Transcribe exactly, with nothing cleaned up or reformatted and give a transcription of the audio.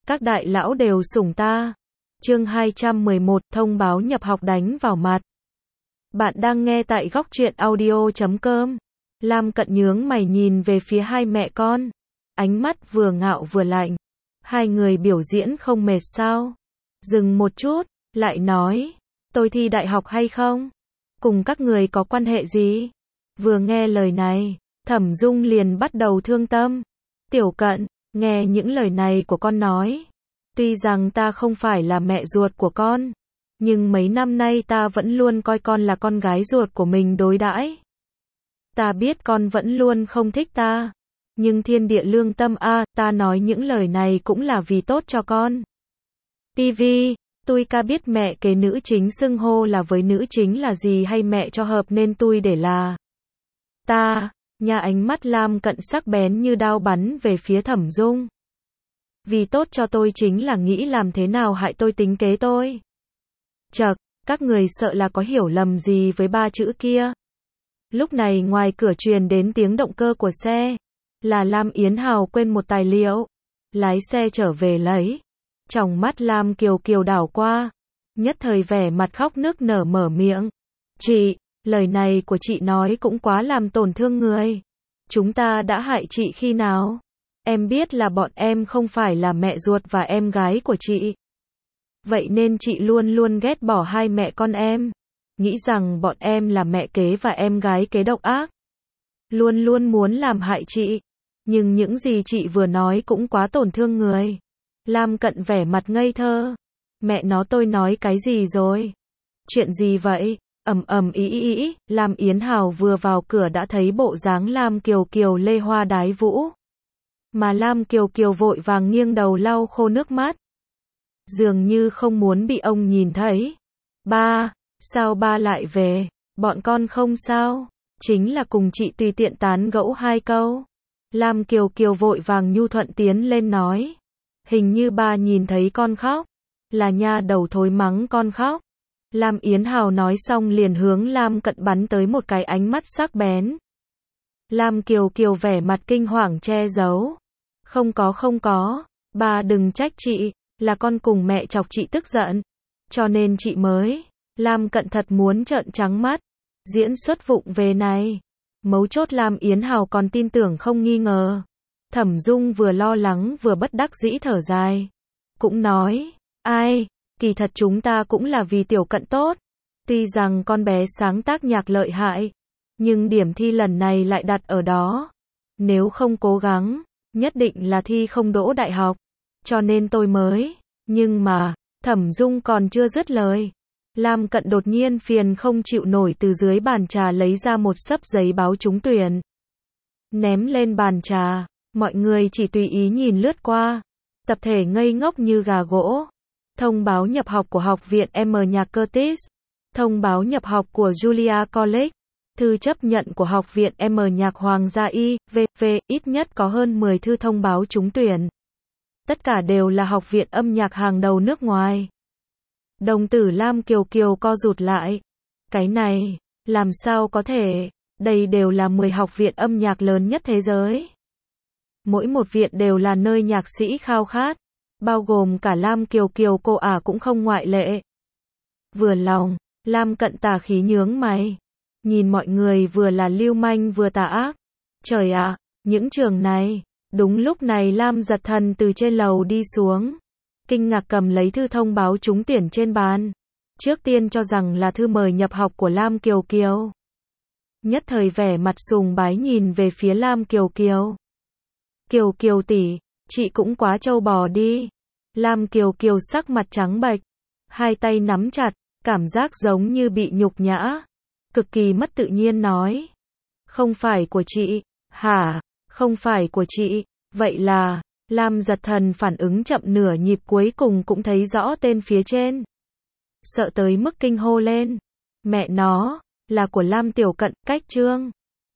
các đại lão đều sủng ta. Chương hai trăm mười một, thông báo nhập học đánh vào mặt. Bạn đang nghe tại góc truyện audio chấm com. Lam Cận nhướng mày nhìn về phía hai mẹ con. Ánh mắt vừa ngạo vừa lạnh. Hai người biểu diễn không mệt sao? Dừng một chút, lại nói, tôi thi đại học hay không? Cùng các người có quan hệ gì? Vừa nghe lời này, Thẩm Dung liền bắt đầu thương tâm. Tiểu Cận, nghe những lời này của con nói. Tuy rằng ta không phải là mẹ ruột của con, nhưng mấy năm nay ta vẫn luôn coi con là con gái ruột của mình đối đãi. Ta biết con vẫn luôn không thích ta, nhưng thiên địa lương tâm a, ta nói những lời này cũng là vì tốt cho con. ti vi, tôi ca biết mẹ kế nữ chính xưng hô là với nữ chính là gì hay mẹ cho hợp nên tôi để là ta. Nhà ánh mắt Lam Cận sắc bén như đao bắn về phía Thẩm Dung. Vì tốt cho tôi chính là nghĩ làm thế nào hại tôi tính kế tôi. Chậc, các người sợ là có hiểu lầm gì với ba chữ kia. Lúc này ngoài cửa truyền đến tiếng động cơ của xe. Là Lam Yến Hào quên một tài liệu. Lái xe trở về lấy. Trong mắt Lam Kiều Kiều đảo qua. Nhất thời vẻ mặt khóc nức nở mở miệng. Chị, lời này của chị nói cũng quá làm tổn thương người. Chúng ta đã hại chị khi nào? Em biết là bọn em không phải là mẹ ruột và em gái của chị. Vậy nên chị luôn luôn ghét bỏ hai mẹ con em. Nghĩ rằng bọn em là mẹ kế và em gái kế độc ác. Luôn luôn muốn làm hại chị. Nhưng những gì chị vừa nói cũng quá tổn thương người. Lam Cận vẻ mặt ngây thơ. Mẹ nó tôi nói cái gì rồi? Chuyện gì vậy? Ầm ầm ý ý ý, Lam Yến Hào vừa vào cửa đã thấy bộ dáng Lam Kiều Kiều lê hoa đái vũ. Mà Lam Kiều Kiều vội vàng nghiêng đầu lau khô nước mắt. Dường như không muốn bị ông nhìn thấy. Ba, sao ba lại về? Bọn con không sao? Chính là cùng chị tùy tiện tán gẫu hai câu. Lam Kiều Kiều vội vàng nhu thuận tiến lên nói. Hình như ba nhìn thấy con khóc. Là nha đầu thối mắng con khóc. Lam Yến Hào nói xong liền hướng Lam Cận bắn tới một cái ánh mắt sắc bén. Lam Kiều Kiều vẻ mặt kinh hoàng che giấu. Không có không có, ba đừng trách chị, là con cùng mẹ chọc chị tức giận. Cho nên chị mới. Lam Cận thật muốn trợn trắng mắt. Diễn xuất vụng về này. Mấu chốt Lam Yến Hào còn tin tưởng không nghi ngờ. Thẩm Dung vừa lo lắng vừa bất đắc dĩ thở dài. Cũng nói, ai, kỳ thật chúng ta cũng là vì Tiểu Cận tốt. Tuy rằng con bé sáng tác nhạc lợi hại, nhưng điểm thi lần này lại đặt ở đó. Nếu không cố gắng, nhất định là thi không đỗ đại học. Cho nên tôi mới. Nhưng mà, Thẩm Dung còn chưa dứt lời. Lam Cận đột nhiên phiền không chịu nổi từ dưới bàn trà lấy ra một xấp giấy báo trúng tuyển. Ném lên bàn trà, mọi người chỉ tùy ý nhìn lướt qua. Tập thể ngây ngốc như gà gỗ. Thông báo nhập học của Học viện M Nhạc Curtis. Thông báo nhập học của Julia College. Thư chấp nhận của Học viện M Nhạc Hoàng gia I V V, ít nhất có hơn mười thư thông báo trúng tuyển. Tất cả đều là học viện âm nhạc hàng đầu nước ngoài. Đồng tử Lam Kiều Kiều co rụt lại. Cái này, làm sao có thể, đây đều là mười học viện âm nhạc lớn nhất thế giới. Mỗi một viện đều là nơi nhạc sĩ khao khát, bao gồm cả Lam Kiều Kiều cô ả cũng không ngoại lệ. Vừa lòng, Lam Cận tà khí nhướng mày. Nhìn mọi người vừa là lưu manh vừa tà ác. Trời ạ, những trường này. Đúng lúc này Lam Giật Thần từ trên lầu đi xuống. Kinh ngạc cầm lấy thư thông báo trúng tuyển trên bàn. Trước tiên cho rằng là thư mời nhập học của Lam Kiều Kiều. Nhất thời vẻ mặt sùng bái nhìn về phía Lam Kiều Kiều. Kiều Kiều tỷ, chị cũng quá trâu bò đi. Lam Kiều Kiều sắc mặt trắng bệch. Hai tay nắm chặt, cảm giác giống như bị nhục nhã. Cực kỳ mất tự nhiên nói. Không phải của chị, hả? Không phải của chị, vậy là, Lam Giật Thần phản ứng chậm nửa nhịp cuối cùng cũng thấy rõ tên phía trên. Sợ tới mức kinh hô lên. Mẹ nó, là của Lam Tiểu Cận, cách chương.